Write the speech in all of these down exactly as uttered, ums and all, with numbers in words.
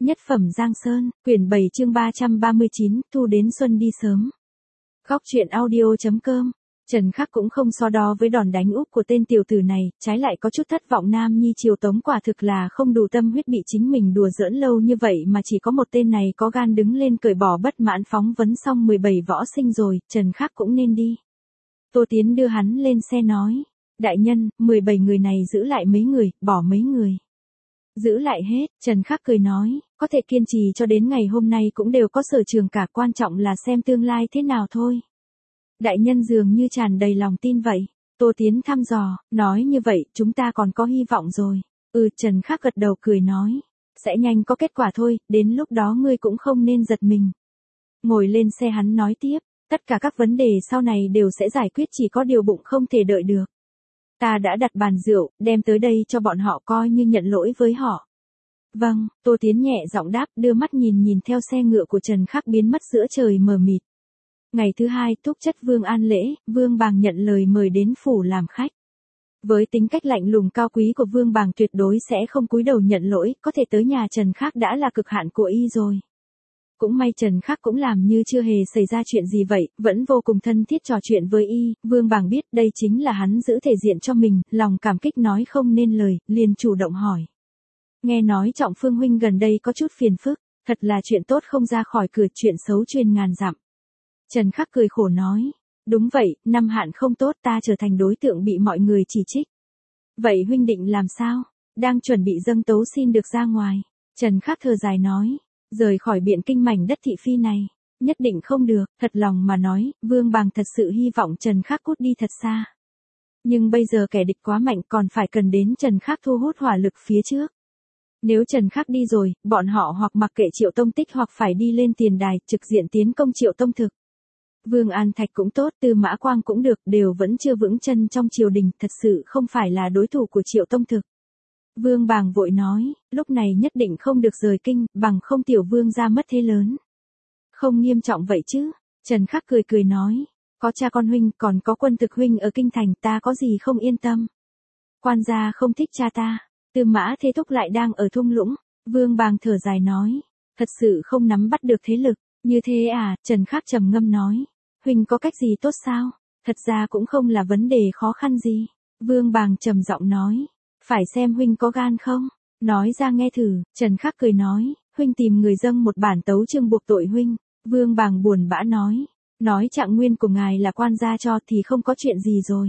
Nhất phẩm Giang Sơn, quyển bảy chương ba trăm ba mươi chín, thu đến xuân đi sớm. Góc truyện audio chấm com. Trần Khắc cũng không so đo với đòn đánh úp của tên tiểu tử này, trái lại có chút thất vọng. Nam nhi triều tống quả thực là không đủ tâm huyết, bị chính mình đùa giỡn lâu như vậy mà chỉ có một tên này có gan đứng lên cởi bỏ bất mãn. Phóng vấn xong mười bảy võ sinh rồi, Trần Khắc cũng nên đi. Tô Tiến đưa hắn lên xe nói, đại nhân, mười bảy người này giữ lại mấy người, bỏ mấy người. Giữ lại hết, Trần Khắc cười nói, có thể kiên trì cho đến ngày hôm nay cũng đều có sở trường cả, quan trọng là xem tương lai thế nào thôi. Đại nhân dường như tràn đầy lòng tin vậy. Tô Tiến thăm dò, nói như vậy chúng ta còn có hy vọng rồi. Ừ, Trần Khắc gật đầu cười nói, sẽ nhanh có kết quả thôi, đến lúc đó ngươi cũng không nên giật mình. Ngồi lên xe hắn nói tiếp, tất cả các vấn đề sau này đều sẽ giải quyết, chỉ có điều bụng không thể đợi được. Ta đã đặt bàn rượu, đem tới đây cho bọn họ coi như nhận lỗi với họ. Vâng, Tô Tiến nhẹ giọng đáp, đưa mắt nhìn nhìn theo xe ngựa của Trần Khắc biến mất giữa trời mờ mịt. Ngày thứ hai, túc chất Vương An lễ, Vương Bàng nhận lời mời đến phủ làm khách. Với tính cách lạnh lùng cao quý của Vương Bàng tuyệt đối sẽ không cúi đầu nhận lỗi, có thể tới nhà Trần Khắc đã là cực hạn của y rồi. Cũng may Trần Khắc cũng làm như chưa hề xảy ra chuyện gì vậy, vẫn vô cùng thân thiết trò chuyện với y. Vương Bàng biết đây chính là hắn giữ thể diện cho mình, lòng cảm kích nói không nên lời, liền chủ động hỏi. Nghe nói Trọng Phương huynh gần đây có chút phiền phức, thật là chuyện tốt không ra khỏi cửa, chuyện xấu truyền ngàn dặm. Trần Khắc cười khổ nói, đúng vậy, năm hạn không tốt, ta trở thành đối tượng bị mọi người chỉ trích. Vậy huynh định làm sao? Đang chuẩn bị dâng tấu xin được ra ngoài. Trần Khắc thở dài nói, rời khỏi Biện Kinh mảnh đất thị phi này, nhất định không được. Thật lòng mà nói, Vương Bàng thật sự hy vọng Trần Khắc cút đi thật xa. Nhưng bây giờ kẻ địch quá mạnh, còn phải cần đến Trần Khắc thu hút hỏa lực phía trước. Nếu Trần Khắc đi rồi, bọn họ hoặc mặc kệ Triệu Tông Tích hoặc phải đi lên tiền đài, trực diện tiến công Triệu Tông Thực. Vương An Thạch cũng tốt, Tư Mã Quang cũng được, đều vẫn chưa vững chân trong triều đình, thật sự không phải là đối thủ của Triệu Tông Thực. Vương Bàng vội nói, lúc này nhất định không được rời kinh, bằng không tiểu vương ra mất thế lớn. Không nghiêm trọng vậy chứ? Trần Khắc cười cười nói, có cha con huynh, còn có Quân Thực huynh ở kinh thành, ta có gì không yên tâm. Quan gia không thích cha ta, Tư Mã Thế Thúc lại đang ở thung lũng. Vương Bàng thở dài nói, thật sự không nắm bắt được thế lực. Như thế à? Trần Khắc trầm ngâm nói, huynh có cách gì tốt sao? Thật ra cũng không là vấn đề khó khăn gì. Vương Bàng trầm giọng nói, phải xem huynh có gan không? Nói ra nghe thử. Trần Khắc cười nói, huynh tìm người dâng một bản tấu chương buộc tội huynh. Vương Bàng buồn bã nói, nói trạng nguyên của ngài là quan gia cho thì không có chuyện gì rồi.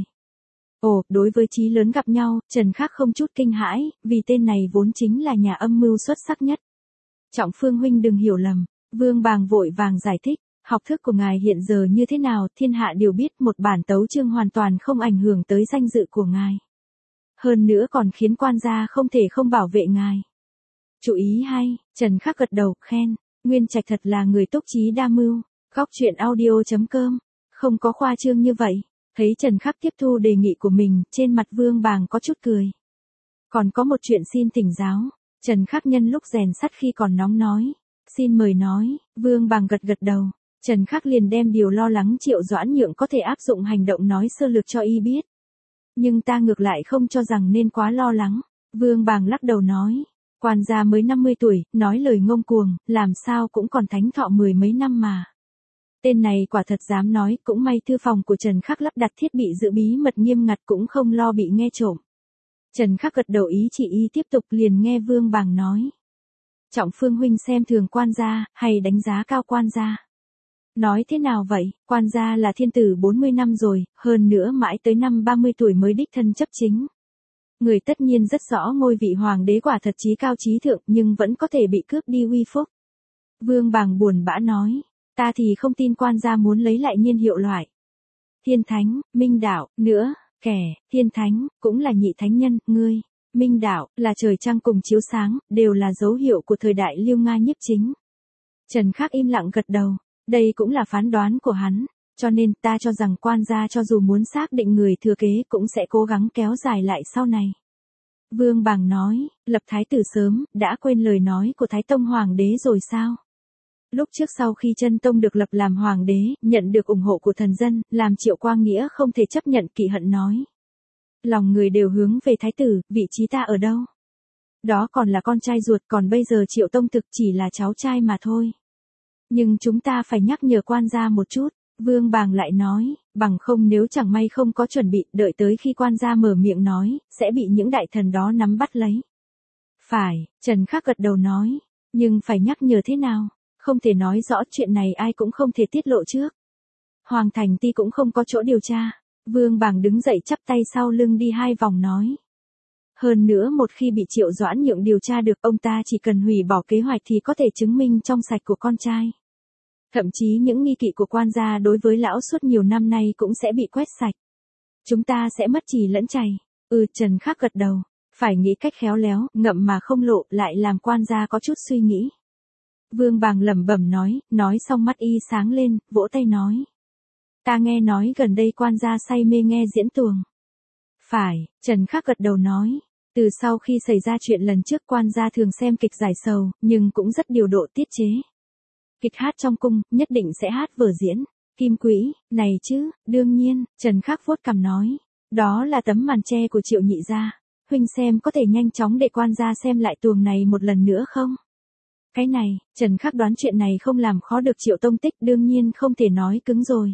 Ồ, đối với chí lớn gặp nhau, Trần Khắc không chút kinh hãi, vì tên này vốn chính là nhà âm mưu xuất sắc nhất. Trọng Phương huynh đừng hiểu lầm. Vương Bàng vội vàng giải thích, học thức của ngài hiện giờ như thế nào, thiên hạ đều biết, một bản tấu chương hoàn toàn không ảnh hưởng tới danh dự của ngài. Hơn nữa còn khiến quan gia không thể không bảo vệ ngài. Chú ý hay, Trần Khắc gật đầu, khen, Nguyên Trạch thật là người túc trí đa mưu. Góc truyện audio chấm com, không có khoa trương như vậy. Thấy Trần Khắc tiếp thu đề nghị của mình, trên mặt Vương Bàng có chút cười. Còn có một chuyện xin thỉnh giáo. Trần Khắc nhân lúc rèn sắt khi còn nóng nói. Xin mời nói. Vương Bàng gật gật đầu. Trần Khắc liền đem điều lo lắng Triệu Doãn Nhượng có thể áp dụng hành động nói sơ lược cho y biết. Nhưng ta ngược lại không cho rằng nên quá lo lắng. Vương Bàng lắc đầu nói. Quan gia mới năm mươi tuổi, nói lời ngông cuồng, làm sao cũng còn thánh thọ mười mấy năm mà. Tên này quả thật dám nói, cũng may thư phòng của Trần Khắc lắp đặt thiết bị giữ bí mật nghiêm ngặt, cũng không lo bị nghe trộm. Trần Khắc gật đầu ý chỉ y tiếp tục, liền nghe Vương Bàng nói. Trọng Phương huynh xem thường quan gia, hay đánh giá cao quan gia? Nói thế nào vậy? Quan gia là thiên tử bốn mươi năm rồi, hơn nữa mãi tới năm ba mươi tuổi mới đích thân chấp chính. Người tất nhiên rất rõ ngôi vị hoàng đế quả thật chí cao chí thượng, nhưng vẫn có thể bị cướp đi uy phúc. Vương Bàng buồn bã nói, ta thì không tin quan gia muốn lấy lại niên hiệu loại. Thiên thánh, minh đạo, nữa, kẻ, thiên thánh, cũng là nhị thánh nhân, ngươi. Minh đạo, là trời trăng cùng chiếu sáng, đều là dấu hiệu của thời đại Liêu Nga nhiếp chính. Trần Khắc im lặng gật đầu, đây cũng là phán đoán của hắn, cho nên ta cho rằng quan gia cho dù muốn xác định người thừa kế cũng sẽ cố gắng kéo dài lại sau này. Vương Bàng nói, lập thái tử sớm, đã quên lời nói của Thái Tông Hoàng đế rồi sao? Lúc trước sau khi Chân Tông được lập làm Hoàng đế, nhận được ủng hộ của thần dân, làm Triệu Quang Nghĩa không thể chấp nhận, kỵ hận nói. Lòng người đều hướng về thái tử, vị trí ta ở đâu? Đó còn là con trai ruột, còn bây giờ Triệu Tông thực chỉ là cháu trai mà thôi. Nhưng chúng ta phải nhắc nhở quan gia một chút, Vương Bàng lại nói, bằng không nếu chẳng may không có chuẩn bị, đợi tới khi quan gia mở miệng nói, sẽ bị những đại thần đó nắm bắt lấy. Phải, Trần Khắc gật đầu nói, nhưng phải nhắc nhở thế nào, không thể nói rõ chuyện này ai cũng không thể tiết lộ trước. Hoàng Thành Ti cũng không có chỗ điều tra. Vương Bàng đứng dậy chắp tay sau lưng đi hai vòng nói. Hơn nữa một khi bị Triệu Doãn Nhượng điều tra được, ông ta chỉ cần hủy bỏ kế hoạch thì có thể chứng minh trong sạch của con trai. Thậm chí những nghi kỵ của quan gia đối với lão suốt nhiều năm nay cũng sẽ bị quét sạch. Chúng ta sẽ mất trì lẫn chày. Ừ, Trần Khắc gật đầu. Phải nghĩ cách khéo léo, ngậm mà không lộ, lại làm quan gia có chút suy nghĩ. Vương Bàng lẩm bẩm nói, nói xong mắt y sáng lên, vỗ tay nói. Ta nghe nói gần đây quan gia say mê nghe diễn tuồng. Phải, Trần Khắc gật đầu nói. Từ sau khi xảy ra chuyện lần trước quan gia thường xem kịch giải sầu, nhưng cũng rất điều độ tiết chế. Kịch hát trong cung, nhất định sẽ hát vở diễn. Kim Quỹ, này chứ, đương nhiên, Trần Khắc vuốt cằm nói. Đó là tấm màn che của Triệu nhị gia. Huynh xem có thể nhanh chóng để quan gia xem lại tuồng này một lần nữa không? Cái này, Trần Khắc đoán chuyện này không làm khó được Triệu Tông Tích, đương nhiên không thể nói cứng rồi.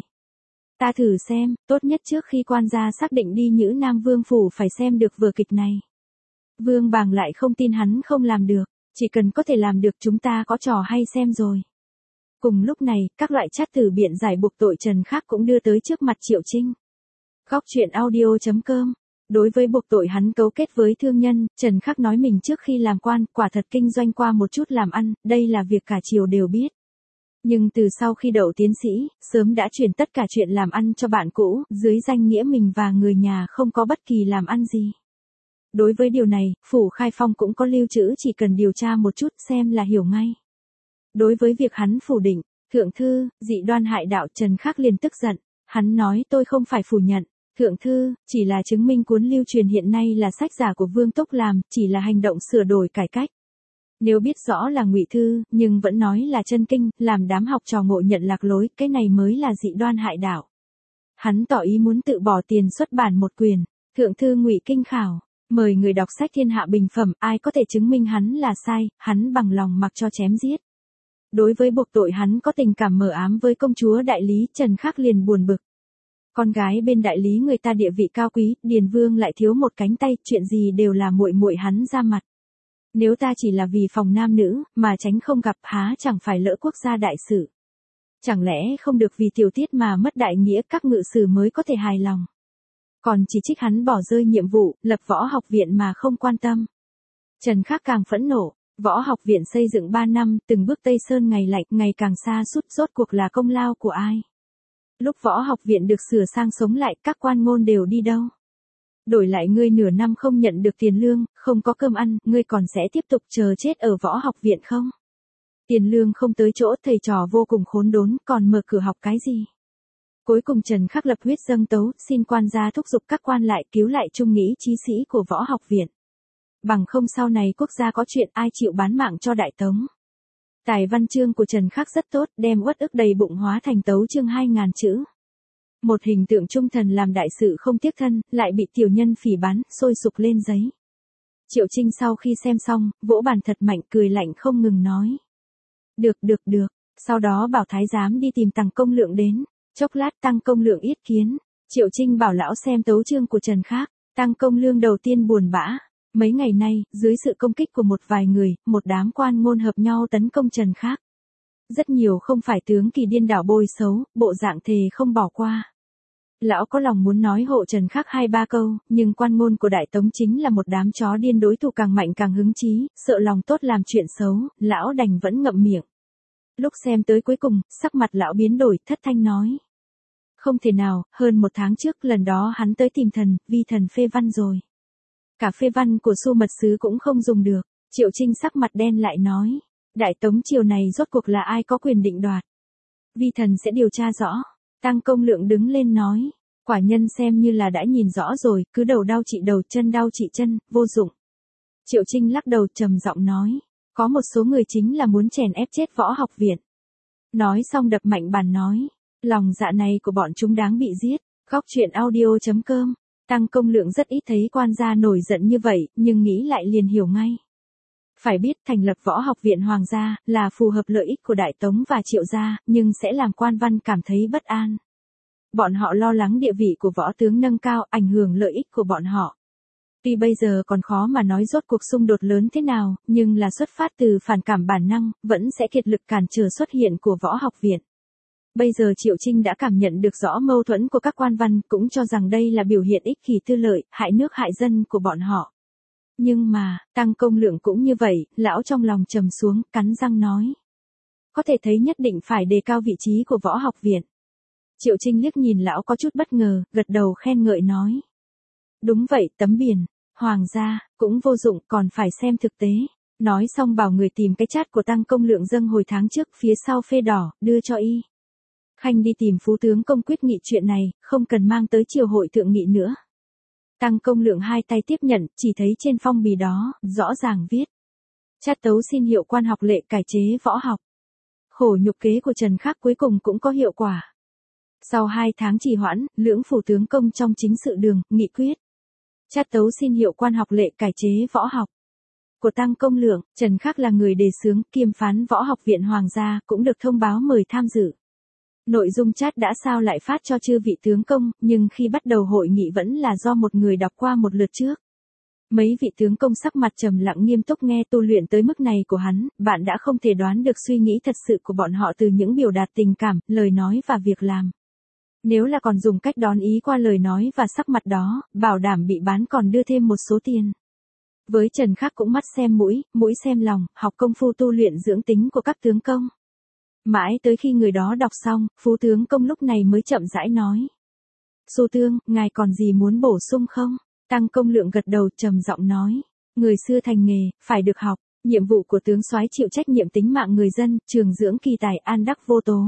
Ta thử xem, tốt nhất trước khi quan gia xác định đi Nhữ Nam Vương phủ phải xem được vở kịch này. Vương Bàng lại không tin hắn không làm được, chỉ cần có thể làm được chúng ta có trò hay xem rồi. Cùng lúc này, các loại chat từ biện giải buộc tội Trần Khắc cũng đưa tới trước mặt Triệu Trinh. Góc truyện audio chấm com. Đối với buộc tội hắn cấu kết với thương nhân, Trần Khắc nói mình trước khi làm quan, quả thật kinh doanh qua một chút làm ăn, đây là việc cả triều đều biết. Nhưng từ sau khi đậu tiến sĩ, sớm đã chuyển tất cả chuyện làm ăn cho bạn cũ, dưới danh nghĩa mình và người nhà không có bất kỳ làm ăn gì. Đối với điều này, Phủ Khai Phong cũng có lưu trữ, chỉ cần điều tra một chút xem là hiểu ngay. Đối với việc hắn phủ định, thượng thư, dị đoan hại đạo, Trần Khắc liền tức giận. Hắn nói tôi không phải phủ nhận, thượng thư, chỉ là chứng minh cuốn lưu truyền hiện nay là sách giả của Vương Túc làm, chỉ là hành động sửa đổi cải cách. Nếu biết rõ là ngụy thư, nhưng vẫn nói là chân kinh, làm đám học trò ngộ nhận lạc lối, cái này mới là dị đoan hại đạo. Hắn tỏ ý muốn tự bỏ tiền xuất bản một quyền, thượng thư ngụy kinh khảo, mời người đọc sách thiên hạ bình phẩm, ai có thể chứng minh hắn là sai, hắn bằng lòng mặc cho chém giết. Đối với buộc tội hắn có tình cảm mờ ám với công chúa đại lý, Trần Khắc liền buồn bực. Con gái bên đại lý người ta địa vị cao quý, Điền Vương lại thiếu một cánh tay, chuyện gì đều là muội muội hắn ra mặt. Nếu ta chỉ là vì phòng nam nữ, mà tránh không gặp, há chẳng phải lỡ quốc gia đại sự. Chẳng lẽ không được vì tiểu tiết mà mất đại nghĩa, các ngự sử mới có thể hài lòng. Còn chỉ trích hắn bỏ rơi nhiệm vụ, lập võ học viện mà không quan tâm. Trần Khắc càng phẫn nộ, võ học viện xây dựng ba năm, từng bước Tây Sơn ngày lạnh, ngày càng xa sút, rốt cuộc là công lao của ai? Lúc võ học viện được sửa sang sống lại, các quan ngôn đều đi đâu? Đổi lại ngươi nửa năm không nhận được tiền lương, không có cơm ăn, ngươi còn sẽ tiếp tục chờ chết ở võ học viện không? Tiền lương không tới chỗ, thầy trò vô cùng khốn đốn, còn mở cửa học cái gì? Cuối cùng Trần Khắc lập huyết dâng tấu, xin quan gia thúc giục các quan lại cứu lại trung nghĩa chí sĩ của võ học viện. Bằng không sau này quốc gia có chuyện ai chịu bán mạng cho Đại Tống. Tài văn chương của Trần Khắc rất tốt, đem uất ức đầy bụng hóa thành tấu chương hai ngàn chữ. Một hình tượng trung thần làm đại sự không tiếc thân, lại bị tiểu nhân phỉ báng, sôi sục lên giấy. Triệu Trinh sau khi xem xong, vỗ bàn thật mạnh, cười lạnh không ngừng nói. Được được được, sau đó bảo thái giám đi tìm Tăng Công Lượng đến. Chốc lát Tăng Công Lượng yết kiến, Triệu Trinh bảo lão xem tấu chương của Trần Khắc. Tăng Công Lương đầu tiên buồn bã. Mấy ngày nay, dưới sự công kích của một vài người, một đám quan ngôn hợp nhau tấn công Trần Khắc. Rất nhiều không phải tướng kỳ điên đảo bôi xấu, bộ dạng thề không bỏ qua. Lão có lòng muốn nói hộ Trần Khắc hai ba câu, nhưng quan ngôn của Đại Tống chính là một đám chó điên, đối thủ càng mạnh càng hứng chí, sợ lòng tốt làm chuyện xấu, lão đành vẫn ngậm miệng. Lúc xem tới cuối cùng, sắc mặt lão biến đổi, thất thanh nói. Không thể nào, hơn một tháng trước lần đó hắn tới tìm thần, vi thần phê văn rồi. Cả phê văn của Xu Mật Sứ cũng không dùng được. Triệu Trinh sắc mặt đen lại nói. Đại Tống triều này rốt cuộc là ai có quyền định đoạt? Vi thần sẽ điều tra rõ. Tăng Công Lượng đứng lên nói. Quả nhân xem như là đã nhìn rõ rồi, cứ đầu đau trị đầu, chân đau trị chân, vô dụng. Triệu Trinh lắc đầu trầm giọng nói. Có một số người chính là muốn chèn ép chết võ học viện. Nói xong đập mạnh bàn nói. Lòng dạ này của bọn chúng đáng bị giết. Góc truyện audio chấm com. Tăng Công Lượng rất ít thấy quan gia nổi giận như vậy, nhưng nghĩ lại liền hiểu ngay. Phải biết thành lập Võ Học Viện Hoàng gia là phù hợp lợi ích của Đại Tống và Triệu gia, nhưng sẽ làm quan văn cảm thấy bất an. Bọn họ lo lắng địa vị của võ tướng nâng cao, ảnh hưởng lợi ích của bọn họ. Tuy bây giờ còn khó mà nói rốt cuộc xung đột lớn thế nào, nhưng là xuất phát từ phản cảm bản năng, vẫn sẽ kiệt lực cản trở xuất hiện của Võ Học Viện. Bây giờ Triệu Trinh đã cảm nhận được rõ mâu thuẫn của các quan văn, cũng cho rằng đây là biểu hiện ích kỷ tư lợi, hại nước hại dân của bọn họ. Nhưng mà, Tăng Công Lượng cũng như vậy, lão trong lòng trầm xuống, cắn răng nói. Có thể thấy nhất định phải đề cao vị trí của Võ Học Viện. Triệu Trinh liếc nhìn lão có chút bất ngờ, gật đầu khen ngợi nói. Đúng vậy, tấm biển, Hoàng gia, cũng vô dụng, còn phải xem thực tế. Nói xong bảo người tìm cái chat của Tăng Công Lượng dâng hồi tháng trước, phía sau phê đỏ, đưa cho y. Khanh đi tìm Phú tướng công quyết nghị chuyện này, không cần mang tới triều hội thượng nghị nữa. Tăng Công Lượng hai tay tiếp nhận, chỉ thấy trên phong bì đó, rõ ràng viết. Chát tấu xin hiệu quan học lệ cải chế võ học. Khổ nhục kế của Trần Khắc cuối cùng cũng có hiệu quả. Sau hai tháng trì hoãn, lưỡng phủ tướng công trong chính sự đường, nghị quyết. Chát tấu xin hiệu quan học lệ cải chế võ học. Của Tăng Công Lượng, Trần Khắc là người đề xướng, kiêm phán Võ Học Viện Hoàng gia, cũng được thông báo mời tham dự. Nội dung chat đã sao lại phát cho chư vị tướng công, nhưng khi bắt đầu hội nghị vẫn là do một người đọc qua một lượt trước. Mấy vị tướng công sắc mặt trầm lặng nghiêm túc nghe tu luyện tới mức này của hắn, bạn đã không thể đoán được suy nghĩ thật sự của bọn họ từ những biểu đạt tình cảm, lời nói và việc làm. Nếu là còn dùng cách đón ý qua lời nói và sắc mặt đó, bảo đảm bị bán còn đưa thêm một số tiền. Với Trần Khắc cũng mắt xem mũi, mũi xem lòng, học công phu tu luyện dưỡng tính của các tướng công. Mãi tới khi người đó đọc xong, Phú tướng công lúc này mới chậm rãi nói. Xu tương, ngài còn gì muốn bổ sung không? Tăng Công Lượng gật đầu trầm giọng nói. Người xưa thành nghề, phải được học, nhiệm vụ của tướng soái chịu trách nhiệm tính mạng người dân, trường dưỡng kỳ tài an đắc vô tố.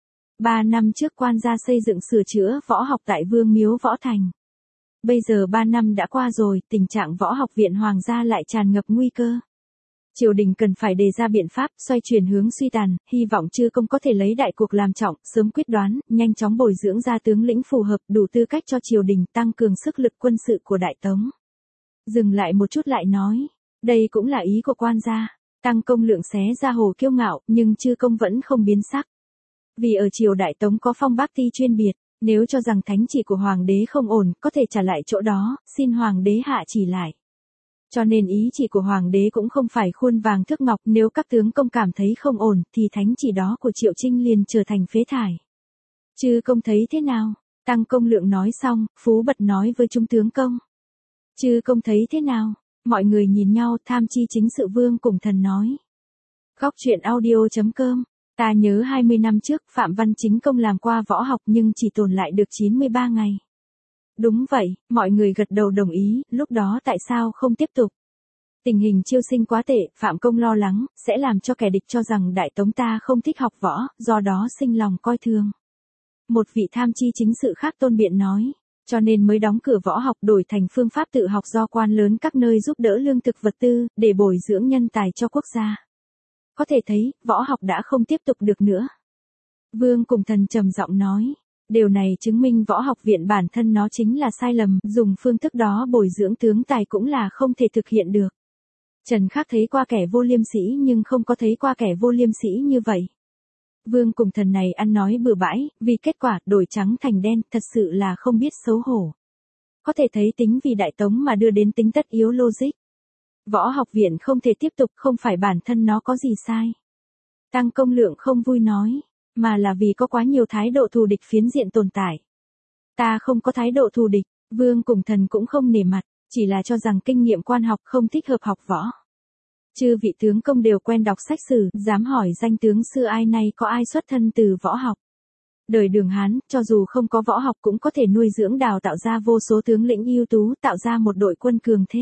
Ba năm trước quan gia xây dựng sửa chữa võ học tại Vương Miếu Võ Thành. Bây giờ ba năm đã qua rồi, tình trạng Võ Học Viện Hoàng gia lại tràn ngập nguy cơ. Triều đình cần phải đề ra biện pháp, xoay chuyển hướng suy tàn, hy vọng chư công có thể lấy đại cuộc làm trọng, sớm quyết đoán, nhanh chóng bồi dưỡng ra tướng lĩnh phù hợp, đủ tư cách cho triều đình tăng cường sức lực quân sự của Đại Tống. Dừng lại một chút lại nói, đây cũng là ý của quan gia. Tăng Công Lượng xé ra hồ kiêu ngạo, nhưng chư công vẫn không biến sắc. Vì ở triều Đại Tống có phong bác ti chuyên biệt, nếu cho rằng thánh chỉ của hoàng đế không ổn, có thể trả lại chỗ đó, xin hoàng đế hạ chỉ lại. Cho nên ý chỉ của hoàng đế cũng không phải khuôn vàng thước ngọc, nếu các tướng công cảm thấy không ổn, thì thánh chỉ đó của Triệu Trinh liền trở thành phế thải. Chư công thấy thế nào? Tăng Công Lượng nói xong, Phú bật nói với chúng tướng công. Chư công thấy thế nào? Mọi người nhìn nhau, tham chi chính sự Vương Cùng Thần nói. Góc truyện audio chấm com. Ta nhớ hai mươi năm trước, Phạm Văn Chính công làm qua võ học nhưng chỉ tồn lại được chín mươi ba ngày. Đúng vậy, mọi người gật đầu đồng ý, lúc đó tại sao không tiếp tục? Tình hình chiêu sinh quá tệ, Phạm Công lo lắng, sẽ làm cho kẻ địch cho rằng Đại Tống ta không thích học võ, do đó sinh lòng coi thường. Một vị tham chi chính sự khác tôn biện nói, cho nên mới đóng cửa võ học đổi thành phương pháp tự học do quan lớn các nơi giúp đỡ lương thực vật tư, để bồi dưỡng nhân tài cho quốc gia. Có thể thấy, võ học đã không tiếp tục được nữa. Vương Cùng Thần trầm giọng nói. Điều này chứng minh Võ Học Viện bản thân nó chính là sai lầm, dùng phương thức đó bồi dưỡng tướng tài cũng là không thể thực hiện được. Trần Khắc thấy qua kẻ vô liêm sỉ nhưng không có thấy qua kẻ vô liêm sỉ như vậy. Vương Cùng Thần này ăn nói bừa bãi, vì kết quả đổi trắng thành đen, thật sự là không biết xấu hổ. Có thể thấy tính vì Đại Tống mà đưa đến tính tất yếu logic. Võ Học Viện không thể tiếp tục, không phải bản thân nó có gì sai. Tăng Công Lượng không vui nói. Mà là vì có quá nhiều thái độ thù địch phiến diện tồn tại. Ta không có thái độ thù địch, Vương Cùng Thần cũng không nể mặt, chỉ là cho rằng kinh nghiệm quan học không thích hợp học võ. Chư vị tướng công đều quen đọc sách sử, dám hỏi danh tướng xưa ai nay có ai xuất thân từ võ học. Đời Đường Hán, cho dù không có võ học cũng có thể nuôi dưỡng đào tạo ra vô số tướng lĩnh ưu tú, tạo ra một đội quân cường thế.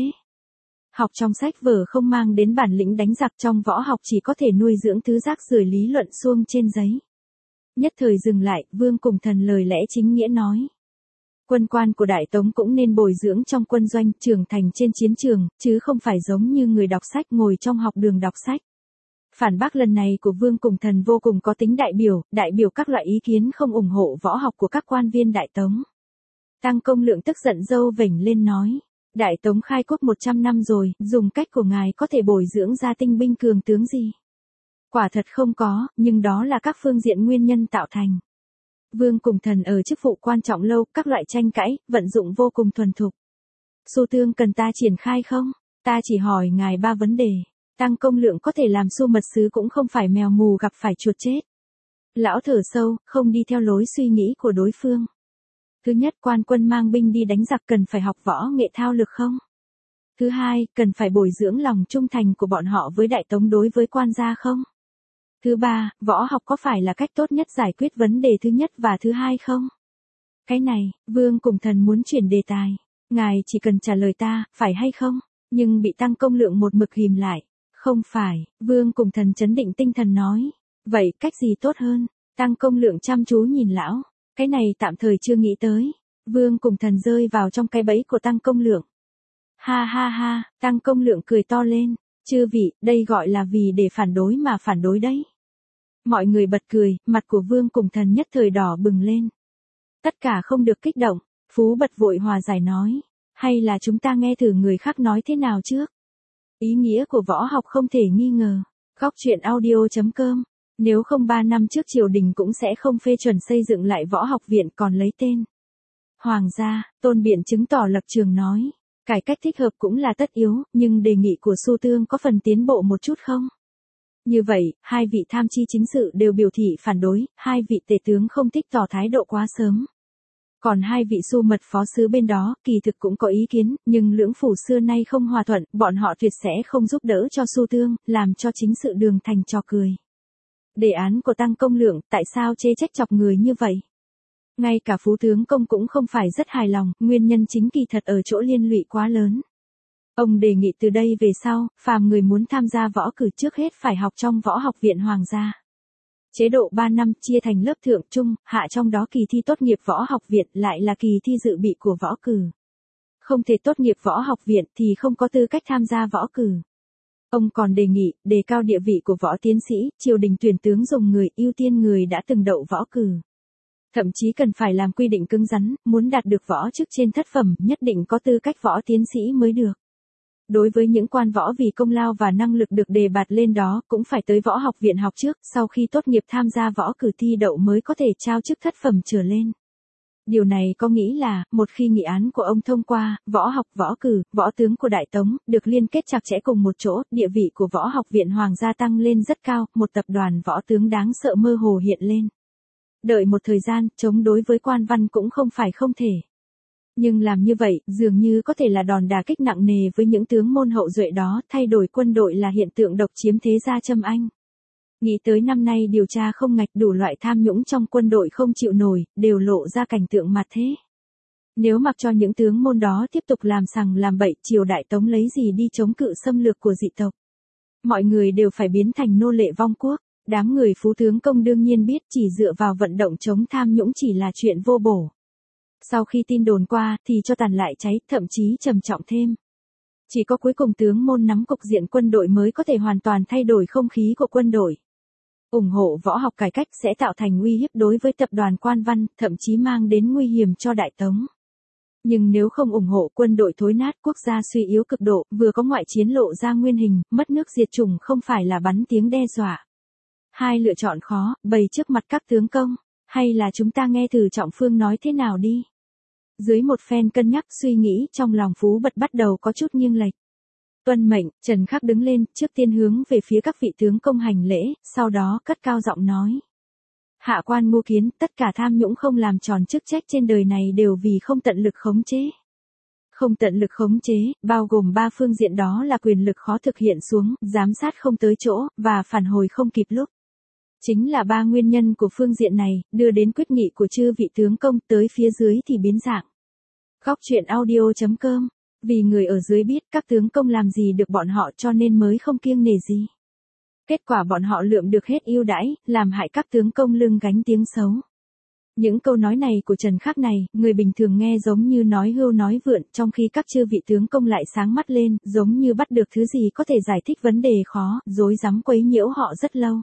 Học trong sách vở không mang đến bản lĩnh đánh giặc, trong võ học chỉ có thể nuôi dưỡng thứ rác rưởi lý luận suông trên giấy. Nhất thời dừng lại, Vương Cùng Thần lời lẽ chính nghĩa nói. Quân quan của Đại Tống cũng nên bồi dưỡng trong quân doanh, trưởng thành trên chiến trường, chứ không phải giống như người đọc sách ngồi trong học đường đọc sách. Phản bác lần này của Vương Cùng Thần vô cùng có tính đại biểu, đại biểu các loại ý kiến không ủng hộ võ học của các quan viên Đại Tống. Tăng Công Lượng tức giận râu vểnh lên nói. Đại Tống khai quốc một trăm năm rồi, dùng cách của ngài có thể bồi dưỡng ra tinh binh cường tướng gì? Quả thật không có, nhưng đó là các phương diện nguyên nhân tạo thành. Vương cùng thần ở chức vụ quan trọng lâu, các loại tranh cãi, vận dụng vô cùng thuần thục. Xu tương cần ta triển khai không? Ta chỉ hỏi ngài ba vấn đề. Tăng công lượng có thể làm xu mật sứ cũng không phải mèo mù gặp phải chuột chết. Lão thở sâu, không đi theo lối suy nghĩ của đối phương. Thứ nhất, quan quân mang binh đi đánh giặc cần phải học võ nghệ thao lược không? Thứ hai, cần phải bồi dưỡng lòng trung thành của bọn họ với Đại Tống đối với quan gia không? Thứ ba, võ học có phải là cách tốt nhất giải quyết vấn đề thứ nhất và thứ hai không? Cái này, Vương cùng thần muốn chuyển đề tài. Ngài chỉ cần trả lời ta, phải hay không? Nhưng bị Tăng công lượng một mực ghim lại. Không phải, Vương cùng thần chấn định tinh thần nói. Vậy, cách gì tốt hơn? Tăng công lượng chăm chú nhìn lão. Cái này tạm thời chưa nghĩ tới. Vương cùng thần rơi vào trong cái bẫy của Tăng công lượng. Ha ha ha, Tăng công lượng cười to lên. Chư vị, đây gọi là vì để phản đối mà phản đối đấy. Mọi người bật cười, mặt của Vương cùng thần nhất thời đỏ bừng lên. Tất cả không được kích động, Phú Bật vội hòa giải nói. Hay là chúng ta nghe thử người khác nói thế nào trước? Ý nghĩa của võ học không thể nghi ngờ. Góc truyện audio chấm com. Nếu không ba năm trước triều đình cũng sẽ không phê chuẩn xây dựng lại võ học viện còn lấy tên Hoàng gia. Tôn Biện chứng tỏ lập trường nói. Cải cách thích hợp cũng là tất yếu, nhưng đề nghị của Xu Tương có phần tiến bộ một chút không? Như vậy, hai vị tham chi chính sự đều biểu thị phản đối, hai vị tể tướng không thích tỏ thái độ quá sớm. Còn hai vị Xu mật phó sứ bên đó, kỳ thực cũng có ý kiến, nhưng lưỡng phủ xưa nay không hòa thuận, bọn họ tuyệt sẽ không giúp đỡ cho Xu Tương, làm cho chính sự đường thành trò cười. Đề án của Tăng công lượng, tại sao chê trách chọc người như vậy? Ngay cả Phú tướng công cũng không phải rất hài lòng, nguyên nhân chính kỳ thật ở chỗ liên lụy quá lớn. Ông đề nghị từ đây về sau, phàm người muốn tham gia võ cử trước hết phải học trong võ học viện Hoàng gia. Chế độ ba năm chia thành lớp thượng trung, hạ, trong đó kỳ thi tốt nghiệp võ học viện lại là kỳ thi dự bị của võ cử. Không thể tốt nghiệp võ học viện thì không có tư cách tham gia võ cử. Ông còn đề nghị, đề cao địa vị của võ tiến sĩ, triều đình tuyển tướng dùng người ưu tiên người đã từng đậu võ cử. Thậm chí cần phải làm quy định cứng rắn, muốn đạt được võ chức trên thất phẩm nhất định có tư cách võ tiến sĩ mới được. Đối với những quan võ vì công lao và năng lực được đề bạt lên đó cũng phải tới võ học viện học trước, sau khi tốt nghiệp tham gia võ cử thi đậu mới có thể trao chức thất phẩm trở lên. Điều này có nghĩ là, một khi nghị án của ông thông qua, võ học, võ cử, võ tướng của Đại Tống, được liên kết chặt chẽ cùng một chỗ, địa vị của võ học viện Hoàng gia tăng lên rất cao, một tập đoàn võ tướng đáng sợ mơ hồ hiện lên. Đợi một thời gian, chống đối với quan văn cũng không phải không thể. Nhưng làm như vậy, dường như có thể là đòn đả kích nặng nề với những tướng môn hậu duệ đó, thay đổi quân đội là hiện tượng độc chiếm thế gia Trâm Anh. Nghĩ tới năm nay điều tra không ngạch đủ loại tham nhũng trong quân đội không chịu nổi, đều lộ ra cảnh tượng mặt thế. Nếu mặc cho những tướng môn đó tiếp tục làm sằng làm bậy, triều Đại Tống lấy gì đi chống cự xâm lược của dị tộc? Mọi người đều phải biến thành nô lệ vong quốc. Đám người Phú tướng công đương nhiên biết chỉ dựa vào vận động chống tham nhũng chỉ là chuyện vô bổ. Sau khi tin đồn qua thì cho tàn lại cháy, thậm chí trầm trọng thêm. Chỉ có cuối cùng tướng môn nắm cục diện quân đội mới có thể hoàn toàn thay đổi không khí của quân đội. Ủng hộ võ học cải cách sẽ tạo thành uy hiếp đối với tập đoàn quan văn, thậm chí mang đến nguy hiểm cho Đại Tống. Nhưng nếu không ủng hộ, quân đội thối nát, quốc gia suy yếu cực độ, vừa có ngoại chiến lộ ra nguyên hình, mất nước diệt chủng không phải là bắn tiếng đe dọa. Hai lựa chọn khó, bày trước mặt các tướng công, hay là chúng ta nghe thử Trọng Phương nói thế nào đi. Dưới một phen cân nhắc suy nghĩ, trong lòng Phú Bật bắt đầu có chút nghiêng lệch. Tuân mệnh, Trần Khắc đứng lên, trước tiên hướng về phía các vị tướng công hành lễ, sau đó cất cao giọng nói. Hạ quan Ngô Kiến, tất cả tham nhũng không làm tròn chức trách trên đời này đều vì không tận lực khống chế. Không tận lực khống chế, bao gồm ba phương diện đó là quyền lực khó thực hiện xuống, giám sát không tới chỗ, và phản hồi không kịp lúc. Chính là ba nguyên nhân của phương diện này, đưa đến quyết nghị của chư vị tướng công, tới phía dưới thì biến dạng. Góc truyện audio chấm com. Vì người ở dưới biết các tướng công làm gì được bọn họ cho nên mới không kiêng nể gì. Kết quả bọn họ lượm được hết ưu đãi, làm hại các tướng công lưng gánh tiếng xấu. Những câu nói này của Trần Khắc này, người bình thường nghe giống như nói hưu nói vượn, trong khi các chư vị tướng công lại sáng mắt lên, giống như bắt được thứ gì có thể giải thích vấn đề khó, rối rắm quấy nhiễu họ rất lâu.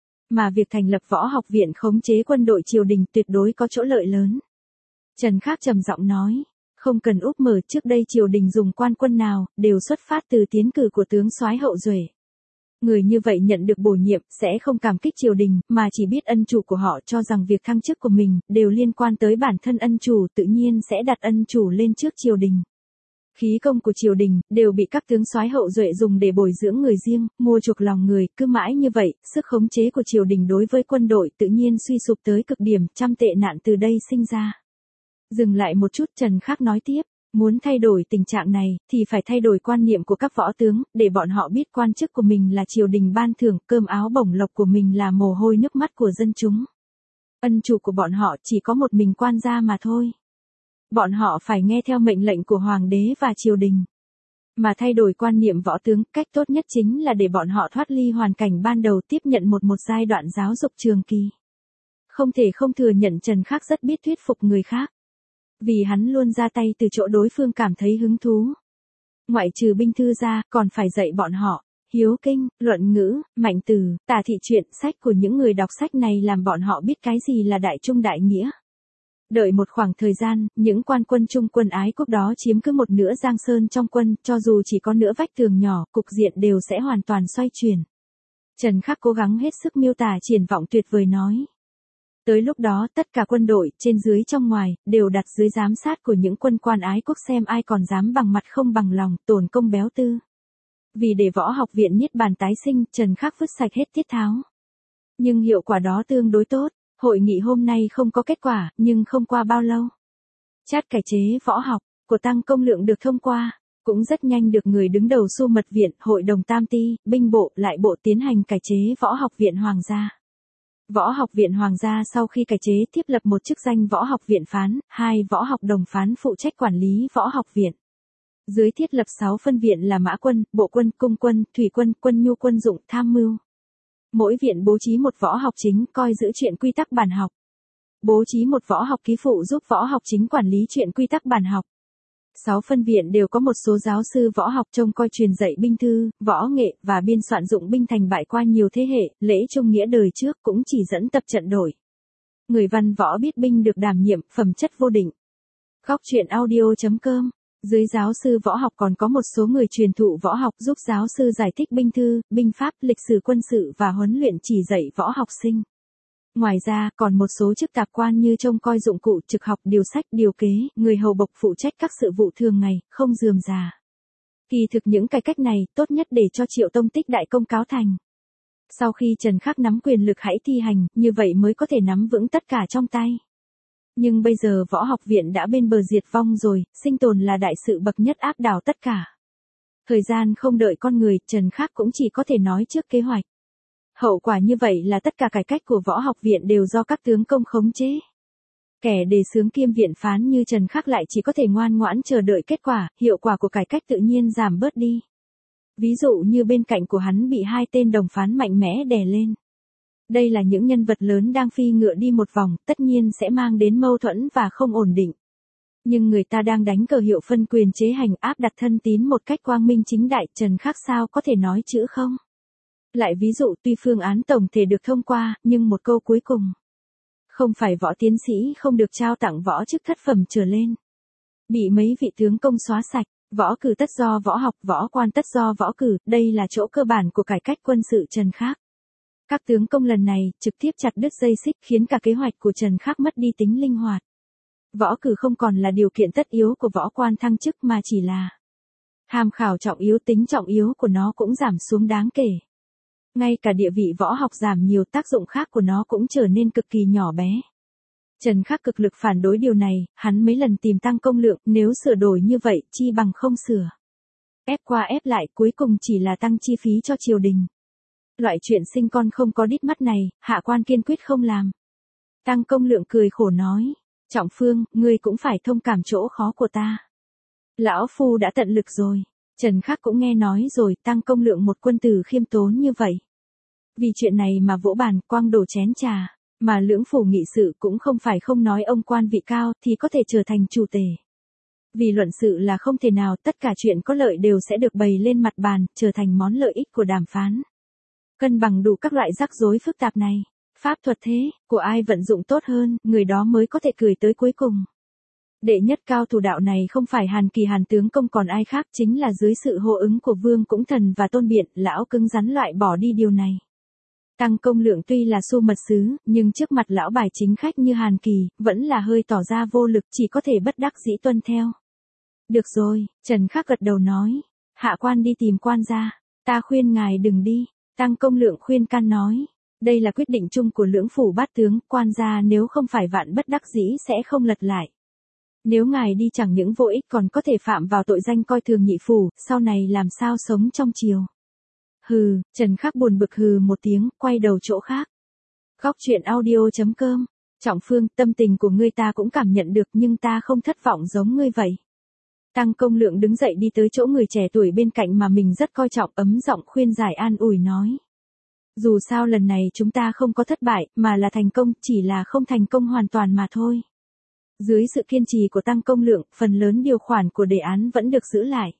Mà việc thành lập võ học viện khống chế quân đội triều đình tuyệt đối có chỗ lợi lớn. Trần Khắc trầm giọng nói, Không cần úp mở, trước đây triều đình dùng quan quân nào, đều xuất phát từ tiến cử của tướng soái hậu duệ. Người như vậy nhận được bổ nhiệm, sẽ không cảm kích triều đình, mà chỉ biết ân chủ của họ, cho rằng việc thăng chức của mình, đều liên quan tới bản thân ân chủ, tự nhiên sẽ đặt ân chủ lên trước triều đình. Khí công của triều đình, đều bị các tướng soái hậu duệ dùng để bồi dưỡng người riêng, mua chuộc lòng người, cứ mãi như vậy, sức khống chế của triều đình đối với quân đội tự nhiên suy sụp tới cực điểm, trăm tệ nạn từ đây sinh ra. Dừng lại một chút, Trần Khắc nói tiếp. Muốn thay đổi tình trạng này, thì phải thay đổi quan niệm của các võ tướng, để bọn họ biết quan chức của mình là triều đình ban thưởng, cơm áo bổng lộc của mình là mồ hôi nước mắt của dân chúng. Ân chủ của bọn họ chỉ có một mình quan gia mà thôi. Bọn họ phải nghe theo mệnh lệnh của hoàng đế và triều đình. Mà thay đổi quan niệm võ tướng, cách tốt nhất chính là để bọn họ thoát ly hoàn cảnh ban đầu, tiếp nhận một một giai đoạn giáo dục trường kỳ. Không thể không thừa nhận Trần Khắc rất biết thuyết phục người khác. Vì hắn luôn ra tay từ chỗ đối phương cảm thấy hứng thú. Ngoại trừ binh thư ra, còn phải dạy bọn họ, hiếu kinh, luận ngữ, mạnh từ, tả thị truyện, sách của những người đọc sách này làm bọn họ biết cái gì là đại trung đại nghĩa. Đợi một khoảng thời gian, những quan quân trung quân ái quốc đó chiếm cứ một nửa giang sơn trong quân, cho dù chỉ có nửa vách tường nhỏ, cục diện đều sẽ hoàn toàn xoay chuyển. Trần Khắc cố gắng hết sức miêu tả triển vọng tuyệt vời nói. Tới lúc đó, tất cả quân đội, trên dưới trong ngoài, đều đặt dưới giám sát của những quân quan ái quốc xem ai còn dám bằng mặt không bằng lòng, tổn công béo tư. Vì để võ học viện niết bàn tái sinh, Trần Khắc vứt sạch hết tiết tháo. Nhưng hiệu quả đó tương đối tốt, hội nghị hôm nay không có kết quả, nhưng không qua bao lâu. Chát cải chế võ học, của Tăng Công Lượng được thông qua, cũng rất nhanh được người đứng đầu Xu Mật Viện, Hội đồng Tam Ti, Binh Bộ, lại bộ tiến hành cải chế võ học viện Hoàng gia. Võ học viện Hoàng gia sau khi cải chế thiết lập một chức danh võ học viện phán, hai võ học đồng phán phụ trách quản lý võ học viện. Dưới thiết lập sáu phân viện là mã quân, bộ quân, cung quân, thủy quân, quân nhu quân dụng, tham mưu. Mỗi viện bố trí một võ học chính coi giữ chuyện quy tắc bàn học. Bố trí một võ học ký phụ giúp võ học chính quản lý chuyện quy tắc bàn học. Sáu phân viện đều có một số giáo sư võ học trông coi truyền dạy binh thư, võ nghệ và biên soạn dụng binh thành bại qua nhiều thế hệ, lễ trung nghĩa đời trước cũng chỉ dẫn tập trận đổi. Người văn võ biết binh được đảm nhiệm, phẩm chất vô định. Góc truyện audio chấm com. Dưới giáo sư võ học còn có một số người truyền thụ võ học giúp giáo sư giải thích binh thư, binh pháp, lịch sử quân sự và huấn luyện chỉ dạy võ học sinh. Ngoài ra, còn một số chức tạp quan như trông coi dụng cụ, trực học, điều sách, điều kế, người hầu bộc phụ trách các sự vụ thường ngày, không rườm rà. Kỳ thực những cải cách này, tốt nhất để cho Triệu Tông Tích đại công cáo thành. Sau khi Trần Khắc nắm quyền lực hãy thi hành, như vậy mới có thể nắm vững tất cả trong tay. Nhưng bây giờ võ học viện đã bên bờ diệt vong rồi, sinh tồn là đại sự bậc nhất áp đảo tất cả. Thời gian không đợi con người, Trần Khắc cũng chỉ có thể nói trước kế hoạch. Hậu quả như vậy là tất cả cải cách của võ học viện đều do các tướng công khống chế. Kẻ đề xướng kiêm viện phán như Trần Khắc lại chỉ có thể ngoan ngoãn chờ đợi kết quả, hiệu quả của cải cách tự nhiên giảm bớt đi. Ví dụ như bên cạnh của hắn bị hai tên đồng phán mạnh mẽ đè lên. Đây là những nhân vật lớn đang phi ngựa đi một vòng, tất nhiên sẽ mang đến mâu thuẫn và không ổn định. Nhưng người ta đang đánh cờ hiệu phân quyền chế hành áp đặt thân tín một cách quang minh chính đại, Trần Khắc sao có thể nói chữ không? Lại ví dụ tuy phương án tổng thể được thông qua, nhưng một câu cuối cùng. Không phải võ tiến sĩ không được trao tặng võ chức thất phẩm trở lên. Bị mấy vị tướng công xóa sạch, võ cử tất do võ học, võ quan tất do võ cử, đây là chỗ cơ bản của cải cách quân sự Trần Khắc. Các tướng công lần này trực tiếp chặt đứt dây xích khiến cả kế hoạch của Trần Khắc mất đi tính linh hoạt. Võ cử không còn là điều kiện tất yếu của võ quan thăng chức mà chỉ là tham khảo trọng yếu, tính trọng yếu của nó cũng giảm xuống đáng kể. Ngay cả địa vị võ học giảm nhiều, tác dụng khác của nó cũng trở nên cực kỳ nhỏ bé. Trần Khắc cực lực phản đối điều này, hắn mấy lần tìm Tăng Công Lượng, nếu sửa đổi như vậy, chi bằng không sửa. Ép qua ép lại, cuối cùng chỉ là tăng chi phí cho triều đình. Loại chuyện sinh con không có đít mắt này, hạ quan kiên quyết không làm. Tăng Công Lượng cười khổ nói, Trọng Phương, ngươi cũng phải thông cảm chỗ khó của ta. Lão Phu đã tận lực rồi. Trần Khắc cũng nghe nói rồi, Tăng Công Lượng một quân tử khiêm tốn như vậy. Vì chuyện này mà vỗ bàn, quang đổ chén trà, mà lưỡng phủ nghị sự cũng không phải không nói ông quan vị cao thì có thể trở thành chủ tể. Vì luận sự là không thể nào, tất cả chuyện có lợi đều sẽ được bày lên mặt bàn, trở thành món lợi ích của đàm phán. Cân bằng đủ các loại rắc rối phức tạp này, pháp thuật thế, của ai vận dụng tốt hơn, người đó mới có thể cười tới cuối cùng. Đệ nhất cao thủ đạo này không phải Hàn Kỳ Hàn tướng công còn ai khác, chính là dưới sự hô ứng của Vương Cũng Thần và Tôn Biện, lão cứng rắn loại bỏ đi điều này. Tăng Công Lượng tuy là xu mật sứ, nhưng trước mặt lão bài chính khách như Hàn Kỳ, vẫn là hơi tỏ ra vô lực, chỉ có thể bất đắc dĩ tuân theo. Được rồi, Trần Khắc gật đầu nói. Hạ quan đi tìm quan gia. Ta khuyên ngài đừng đi. Tăng Công Lượng khuyên can nói. Đây là quyết định chung của lưỡng phủ bát tướng, quan gia nếu không phải vạn bất đắc dĩ sẽ không lật lại. Nếu ngài đi chẳng những vô ích còn có thể phạm vào tội danh coi thường nhị phủ, sau này làm sao sống trong triều. Hừ, Trần Khắc buồn bực hừ một tiếng, quay đầu chỗ khác. Góc truyện audio chấm com. Trọng Phương, tâm tình của ngươi ta cũng cảm nhận được nhưng ta không thất vọng giống ngươi vậy. Tăng Công Lượng đứng dậy đi tới chỗ người trẻ tuổi bên cạnh mà mình rất coi trọng, ấm giọng khuyên giải an ủi nói. Dù sao lần này chúng ta không có thất bại, mà là thành công, chỉ là không thành công hoàn toàn mà thôi. Dưới sự kiên trì của Tăng Công Lượng, phần lớn điều khoản của đề án vẫn được giữ lại.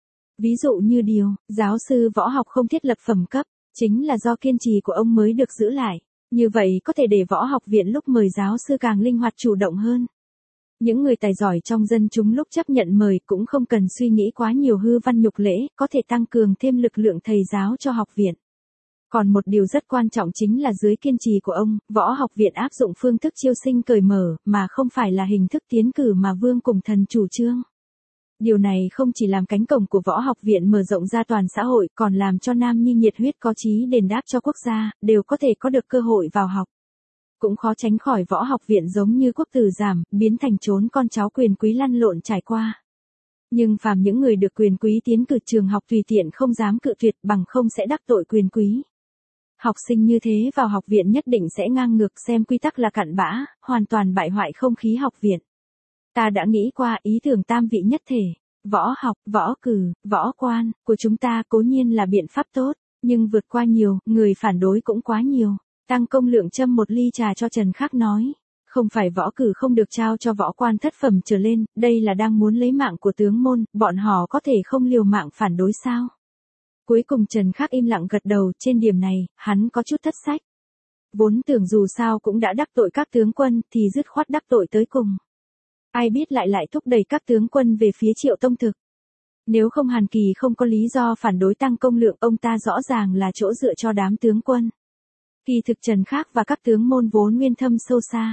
Ví dụ như điều, giáo sư võ học không thiết lập phẩm cấp, chính là do kiên trì của ông mới được giữ lại. Như vậy có thể để võ học viện lúc mời giáo sư càng linh hoạt chủ động hơn. Những người tài giỏi trong dân chúng lúc chấp nhận mời cũng không cần suy nghĩ quá nhiều hư văn nhục lễ, có thể tăng cường thêm lực lượng thầy giáo cho học viện. Còn một điều rất quan trọng chính là dưới kiên trì của ông, võ học viện áp dụng phương thức chiêu sinh cởi mở, mà không phải là hình thức tiến cử mà Vương Cùng Thần chủ trương. Điều này không chỉ làm cánh cổng của võ học viện mở rộng ra toàn xã hội, còn làm cho nam nhi nhiệt huyết có chí đền đáp cho quốc gia, đều có thể có được cơ hội vào học. Cũng khó tránh khỏi võ học viện giống như quốc tử giám, biến thành chốn con cháu quyền quý lăn lộn trải qua. Nhưng phàm những người được quyền quý tiến cử trường học tùy tiện không dám cự tuyệt, bằng không sẽ đắc tội quyền quý. Học sinh như thế vào học viện nhất định sẽ ngang ngược, xem quy tắc là cặn bã, hoàn toàn bại hoại không khí học viện. Ta đã nghĩ qua ý tưởng tam vị nhất thể, võ học, võ cử, võ quan, của chúng ta cố nhiên là biện pháp tốt, nhưng vượt qua nhiều, người phản đối cũng quá nhiều. Tăng Công Lượng châm một ly trà cho Trần Khắc nói, không phải võ cử không được trao cho võ quan thất phẩm trở lên, đây là đang muốn lấy mạng của tướng môn, bọn họ có thể không liều mạng phản đối sao? Cuối cùng Trần Khắc im lặng gật đầu, trên điểm này, hắn có chút thất sách. Vốn tưởng dù sao cũng đã đắc tội các tướng quân, thì dứt khoát đắc tội tới cùng. Ai biết lại lại thúc đẩy các tướng quân về phía Triệu Tông Thực. Nếu không Hàn Kỳ không có lý do phản đối Tăng Công Lượng, ông ta rõ ràng là chỗ dựa cho đám tướng quân. Kỳ thực Trần Khắc và các tướng môn vốn nguyên thâm sâu xa.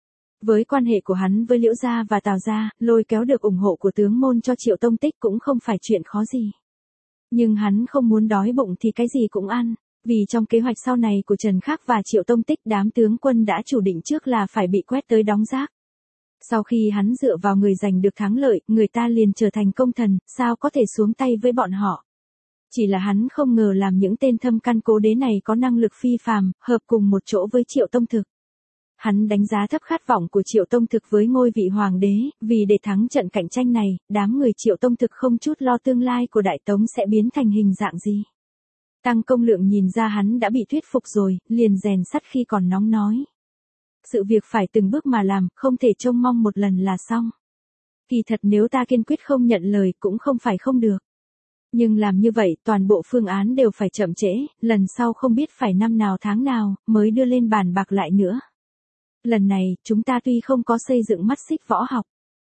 Với quan hệ của hắn với Liễu Gia và Tào Gia, lôi kéo được ủng hộ của tướng môn cho Triệu Tông Tích cũng không phải chuyện khó gì. Nhưng hắn không muốn đói bụng thì cái gì cũng ăn, vì trong kế hoạch sau này của Trần Khắc và Triệu Tông Tích, đám tướng quân đã chủ định trước là phải bị quét tới đóng rác. Sau khi hắn dựa vào người giành được thắng lợi, người ta liền trở thành công thần, sao có thể xuống tay với bọn họ. Chỉ là hắn không ngờ làm những tên thâm căn cố đế này có năng lực phi phàm, hợp cùng một chỗ với Triệu Tông Thực. Hắn đánh giá thấp khát vọng của Triệu Tông Thực với ngôi vị hoàng đế, vì để thắng trận cạnh tranh này, đám người Triệu Tông Thực không chút lo tương lai của Đại Tống sẽ biến thành hình dạng gì. Tăng Công Lượng nhìn ra hắn đã bị thuyết phục rồi, liền rèn sắt khi còn nóng nói. Sự việc phải từng bước mà làm, không thể trông mong một lần là xong. Kỳ thật nếu ta kiên quyết không nhận lời cũng không phải không được. Nhưng làm như vậy, toàn bộ phương án đều phải chậm trễ, lần sau không biết phải năm nào tháng nào, mới đưa lên bàn bạc lại nữa. Lần này, chúng ta tuy không có xây dựng mắt xích võ học.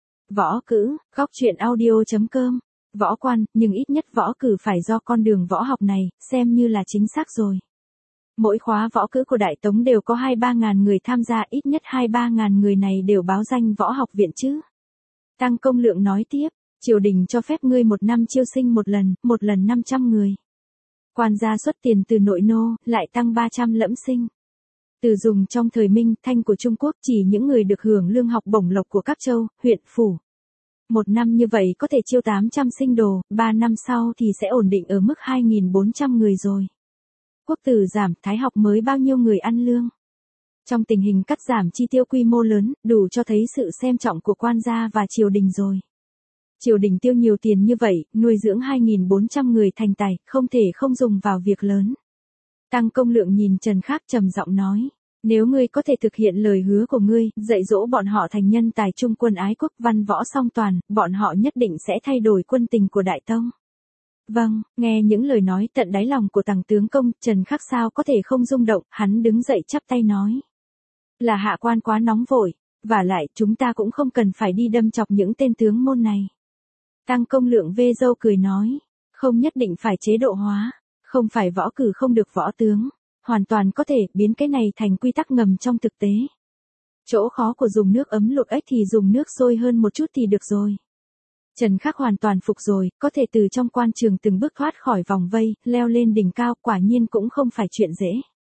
Võ cử, góc truyện audio chấm com, võ quan, nhưng ít nhất võ cử phải do con đường võ học này, xem như là chính xác rồi. Mỗi khóa võ cử của Đại Tống đều có hai ba ngàn người tham gia, ít nhất hai ba ngàn người này đều báo danh võ học viện chứ. Tăng Công Lượng nói tiếp, triều đình cho phép ngươi một năm chiêu sinh một lần, một lần năm trăm người. Quan gia xuất tiền từ nội nô, lại tăng ba trăm lẫm sinh. Từ dùng trong thời Minh Thanh của Trung Quốc, chỉ những người được hưởng lương học bổng lộc của các châu, huyện, phủ. Một năm như vậy có thể chiêu tám trăm sinh đồ, ba năm sau thì sẽ ổn định ở mức hai nghìn bốn trăm người rồi. Quốc tử giảm, thái học mới bao nhiêu người ăn lương. Trong tình hình cắt giảm chi tiêu quy mô lớn, đủ cho thấy sự xem trọng của quan gia và triều đình rồi. Triều đình tiêu nhiều tiền như vậy, nuôi dưỡng hai nghìn bốn trăm người thành tài, không thể không dùng vào việc lớn. Tăng Công Lượng nhìn Trần Khắc trầm giọng nói, nếu ngươi có thể thực hiện lời hứa của ngươi, dạy dỗ bọn họ thành nhân tài trung quân ái quốc văn võ song toàn, bọn họ nhất định sẽ thay đổi quân tình của Đại Tông. Vâng, nghe những lời nói tận đáy lòng của Tằng tướng công, Trần Khắc sao có thể không rung động, hắn đứng dậy chắp tay nói. Là hạ quan quá nóng vội, Vả lại, chúng ta cũng không cần phải đi đâm chọc những tên tướng môn này. Tăng Công Lượng vê râu cười nói, không nhất định phải chế độ hóa, không phải võ cử không được võ tướng, hoàn toàn có thể biến cái này thành quy tắc ngầm trong thực tế. Chỗ khó của dùng nước ấm luộc ếch thì dùng nước sôi hơn một chút thì được rồi. Trần Khắc hoàn toàn phục rồi, có thể từ trong quan trường từng bước thoát khỏi vòng vây, leo lên đỉnh cao, quả nhiên cũng không phải chuyện dễ.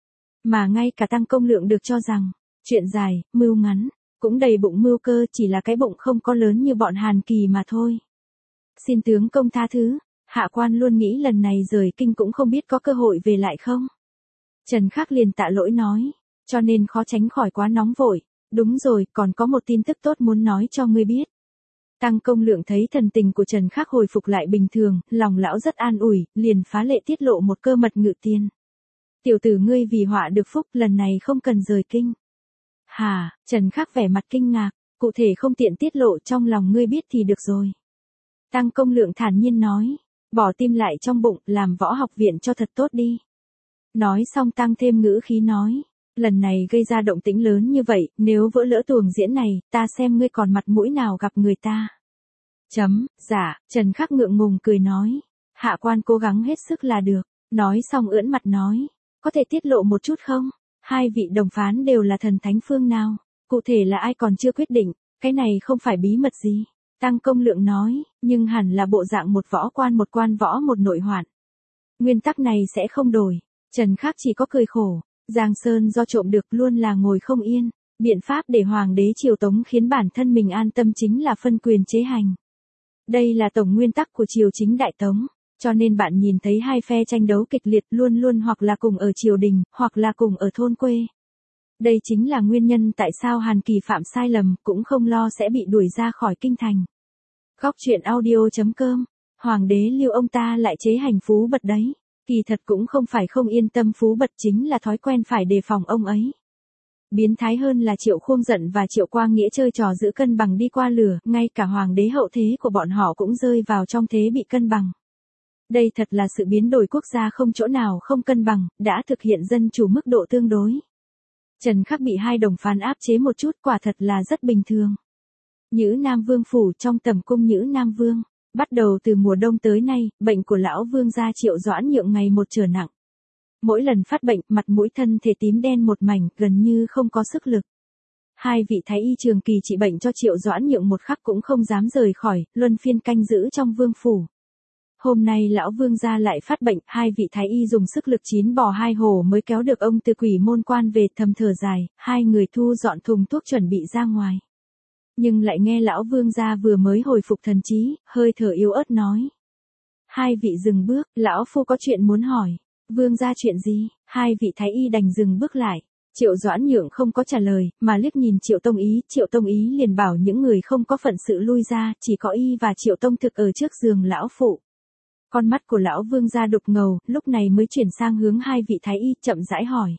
Mà ngay cả Tăng Công Lượng được cho rằng, chuyện dài, mưu ngắn, cũng đầy bụng mưu cơ, chỉ là cái bụng không có lớn như bọn Hàn Kỳ mà thôi. Xin tướng công tha thứ, hạ quan luôn nghĩ lần này rời kinh cũng không biết có cơ hội về lại không. Trần Khắc liền tạ lỗi nói, cho nên khó tránh khỏi quá nóng vội. Đúng rồi, còn có một tin tức tốt muốn nói cho ngươi biết. Tăng Công Lượng thấy thần tình của Trần Khắc hồi phục lại bình thường, lòng lão rất an ủi, liền phá lệ tiết lộ một cơ mật ngự tiên. Tiểu tử ngươi vì họa được phúc, lần này không cần rời kinh. Hà, Trần Khắc vẻ mặt kinh ngạc, cụ thể không tiện tiết lộ, trong lòng ngươi biết thì được rồi. Tăng Công Lượng thản nhiên nói, bỏ tim lại trong bụng, làm võ học viện cho thật tốt đi. Nói xong tăng thêm ngữ khí nói, lần này gây ra động tĩnh lớn như vậy, nếu vỡ lỡ tuồng diễn này, ta xem ngươi còn mặt mũi nào gặp người ta. Chấm, dạ, Trần Khắc ngượng ngùng cười nói, hạ quan cố gắng hết sức là được. Nói xong ưỡn mặt nói, có thể tiết lộ một chút không? Hai vị đồng phán đều là thần thánh phương nào? Cụ thể là ai còn chưa quyết định, cái này không phải bí mật gì. Tăng Công Lượng nói, nhưng hẳn là bộ dạng một võ quan một quan võ một nội hoạn. Nguyên tắc này sẽ không đổi. Trần Khắc chỉ có cười khổ. Giang Sơn do trộm được luôn là ngồi không yên, biện pháp để hoàng đế triều Tống khiến bản thân mình an tâm chính là phân quyền chế hành. Đây là tổng nguyên tắc của triều chính Đại Tống, cho nên bạn nhìn thấy hai phe tranh đấu kịch liệt luôn luôn hoặc là cùng ở triều đình, hoặc là cùng ở thôn quê. Đây chính là nguyên nhân tại sao Hàn Kỳ phạm sai lầm cũng không lo sẽ bị đuổi ra khỏi kinh thành. Góc truyện audio chấm com, hoàng đế Lưu ông ta lại chế hành Phú Bật đấy. Kỳ thật cũng không phải không yên tâm Phú Bật, chính là thói quen phải đề phòng ông ấy. Biến thái hơn là Triệu Khuông Giận và Triệu Quang Nghĩa chơi trò giữ cân bằng đi qua lửa, ngay cả hoàng đế hậu thế của bọn họ cũng rơi vào trong thế bị cân bằng. Đây thật là sự biến đổi quốc gia không chỗ nào không cân bằng, đã thực hiện dân chủ mức độ tương đối. Trần Khắc bị hai đồng phán áp chế một chút, quả thật là rất bình thường. Nhữ Nam Vương phủ trong tầm cung Nhữ Nam Vương. Bắt đầu từ mùa đông tới nay, bệnh của lão vương gia Triệu Doãn Nhượng ngày một trở nặng. Mỗi lần phát bệnh, mặt mũi thân thể tím đen một mảnh, gần như không có sức lực. Hai vị thái y trường kỳ trị bệnh cho Triệu Doãn Nhượng một khắc cũng không dám rời khỏi, luân phiên canh giữ trong vương phủ. Hôm nay lão vương gia lại phát bệnh, hai vị thái y dùng sức lực chín bò hai hổ mới kéo được ông từ Quỷ Môn Quan về, thầm thở dài, hai người thu dọn thùng thuốc chuẩn bị ra ngoài. Nhưng lại nghe lão vương gia vừa mới hồi phục thần trí, hơi thở yếu ớt nói. Hai vị dừng bước, lão phu có chuyện muốn hỏi. Vương gia chuyện gì? Hai vị thái y đành dừng bước lại. Triệu Doãn Nhượng không có trả lời, mà liếc nhìn Triệu Tông Ý, Triệu Tông Ý liền bảo những người không có phận sự lui ra, chỉ có y và Triệu Tông Thực ở trước giường lão phụ. Con mắt của lão vương gia đục ngầu, lúc này mới chuyển sang hướng hai vị thái y, chậm rãi hỏi.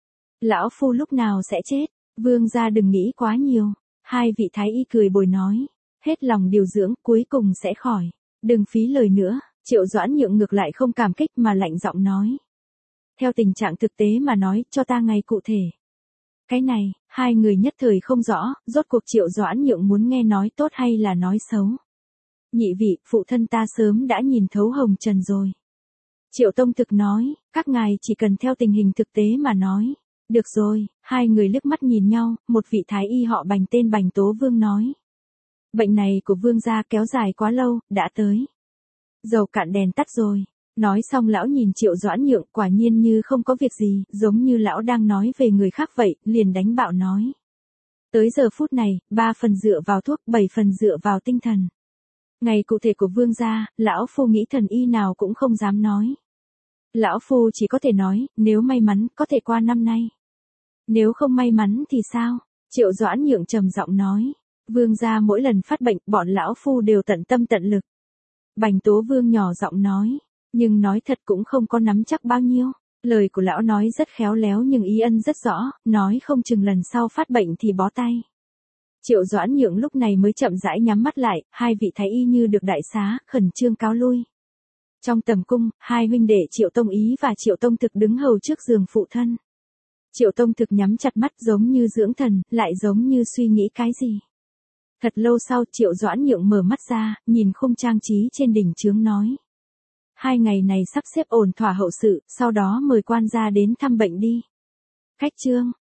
Lão phu lúc nào sẽ chết? Vương gia đừng nghĩ quá nhiều. Hai vị thái y cười bồi nói, hết lòng điều dưỡng, cuối cùng sẽ khỏi. Đừng phí lời nữa. Triệu Doãn Nhượng ngược lại không cảm kích mà lạnh giọng nói. Theo tình trạng thực tế mà nói, cho ta ngày cụ thể. Cái này, hai người nhất thời không rõ, rốt cuộc Triệu Doãn Nhượng muốn nghe nói tốt hay là nói xấu. Nhị vị, phụ thân ta sớm đã nhìn thấu hồng trần rồi. Triệu Tông Thực nói, các ngài chỉ cần theo tình hình thực tế mà nói. Được rồi, hai người liếc mắt nhìn nhau, một vị thái y họ Bành tên Bành Tố Vương nói. Bệnh này của vương gia kéo dài quá lâu, đã tới. Dầu cạn đèn tắt rồi. Nói xong lão nhìn Triệu Doãn Nhượng, quả nhiên như không có việc gì, giống như lão đang nói về người khác vậy, liền đánh bạo nói. Tới giờ phút này, ba phần dựa vào thuốc, bảy phần dựa vào tinh thần. Ngày cụ thể của vương gia, lão phu nghĩ thần y nào cũng không dám nói. Lão phu chỉ có thể nói, nếu may mắn, có thể qua năm nay. Nếu không may mắn thì sao? Triệu Doãn Nhượng trầm giọng nói. Vương gia mỗi lần phát bệnh, bọn lão phu đều tận tâm tận lực. Bành Tố Vương nhỏ giọng nói. Nhưng nói thật cũng không có nắm chắc bao nhiêu. Lời của lão nói rất khéo léo nhưng ý ân rất rõ, nói không chừng lần sau phát bệnh thì bó tay. Triệu Doãn Nhượng lúc này mới chậm rãi nhắm mắt lại, hai vị thái y như được đại xá, khẩn trương cáo lui. Trong tầm cung, hai huynh đệ Triệu Tông Ý và Triệu Tông Thực đứng hầu trước giường phụ thân. Triệu Tông Thực nhắm chặt mắt giống như dưỡng thần, lại giống như suy nghĩ cái gì. Thật lâu sau Triệu Doãn Nhượng mở mắt ra, nhìn khung trang trí trên đỉnh chướng nói. Hai ngày này sắp xếp ổn thỏa hậu sự, sau đó mời quan gia đến thăm bệnh đi. Khách trương,